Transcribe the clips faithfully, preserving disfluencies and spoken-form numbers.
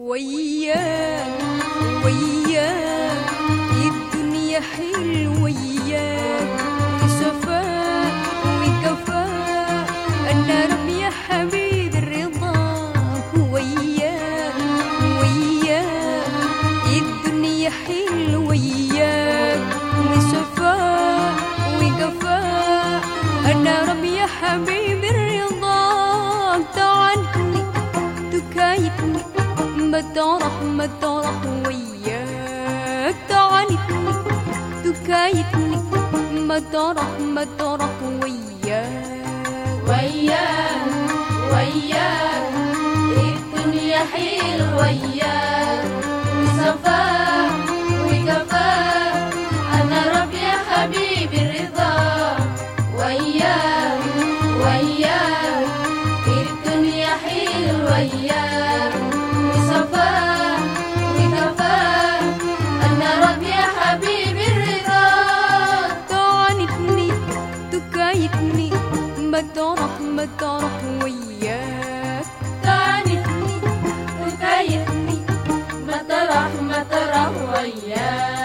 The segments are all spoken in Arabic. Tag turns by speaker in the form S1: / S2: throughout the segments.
S1: وياك وياك الدنيا حلوة وياك وصفاء وكفاء أنا ربي يا حبيبي رضاك وياك وياك الدنيا حلوة وياك وصفاء وكفاء أنا ربي يا حبيبي رضاك تعنتني تكايتني مطرح مطرح وياك تعنتني تكايتني مطرح مطرح وياك
S2: وياك وياك الدنيا حلوة وياك وصفاء وكفاء أنا ربي يا حبيبي رضاك وياك وياك الدنيا حلوة وياك وصفاء وكفاء أنا ربي يا حبيبي رضاك
S1: تعنتني تكايتني مطرح مطرح وياك
S2: تعنتني تكيفني مطرح مطرح وياك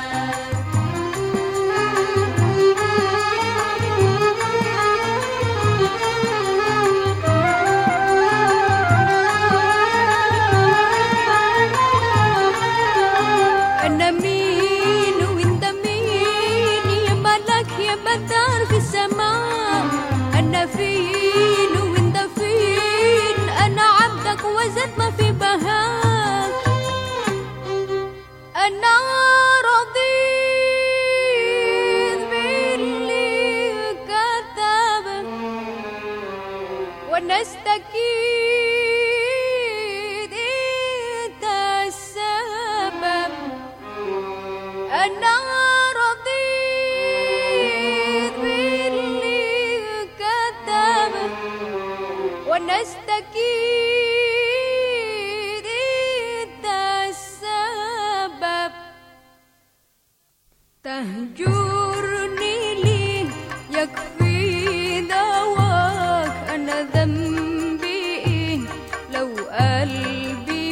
S1: أنا مين وأنت مين يا ملك يا بدر في السماء أنا فين وأنت فين أنا عبدك وزد ما في بهاك أنا رضيت باللي كتبك وأنا استكيد أنت السبب أنا رضيت باللي كتبك وأنا استكيد أنت السبب تهجرني ليه يكفي دواك أنا ذنبي إيه لو قلبي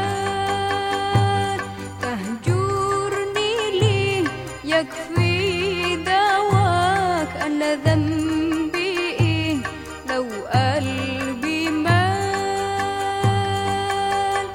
S1: مات تهجرني ليه يكفي دواك أنا ذنبي إيه لو قلبي مات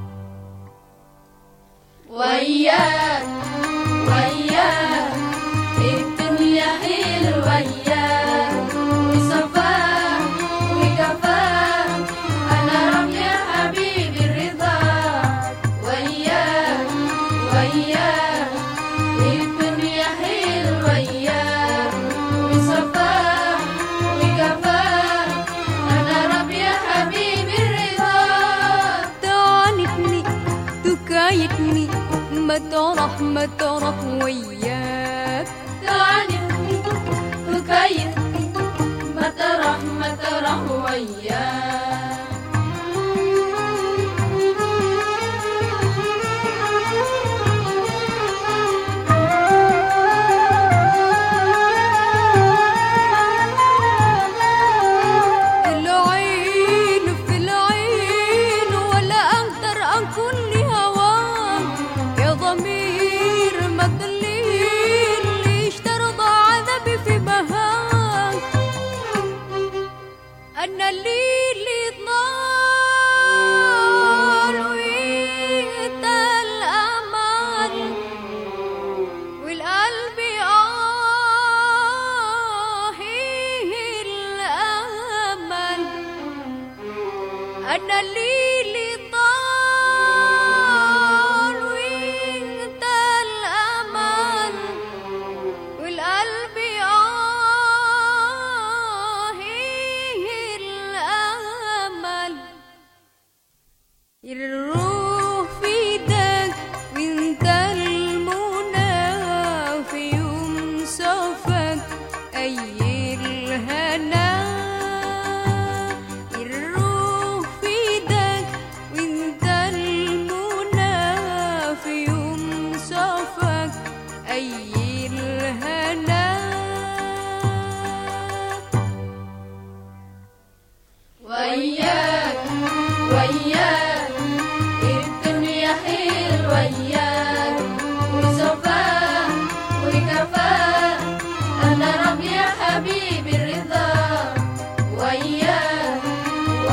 S2: وياك وياك الدنيا حلوة وياك وصفاء وكفاء أنا ربي يا حبيبي رضاك وياك وياك الدنيا حلوة وياك وصفاء وكفاء أنا ربي يا حبيبي رضاك
S1: تعنتني تكايتني مطرح مطرح وياك
S2: تعنتني تكيفني مطرح مطرح وياك
S1: العين في العين ولا أقدر أكون لهواك يا ضمير ما تضلين ليش ترضى عذابي في بهاك أنا الليل يطلع وإنت الأمان والقلب آه الأمل أنا الليل يطلع وإنت الأمان والقلب آه الأمل الروح في ايدك وانت المنى في يوم صفك أي الهنا الروح في ايدك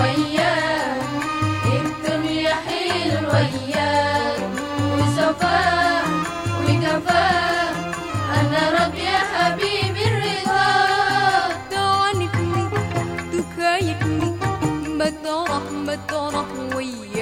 S2: وياك الدنيا حلوة وياك وصفاء وجفاء أنا ربي يا حبيبي الرضا
S1: تعاندني تكايدني مطرح مطرح وياك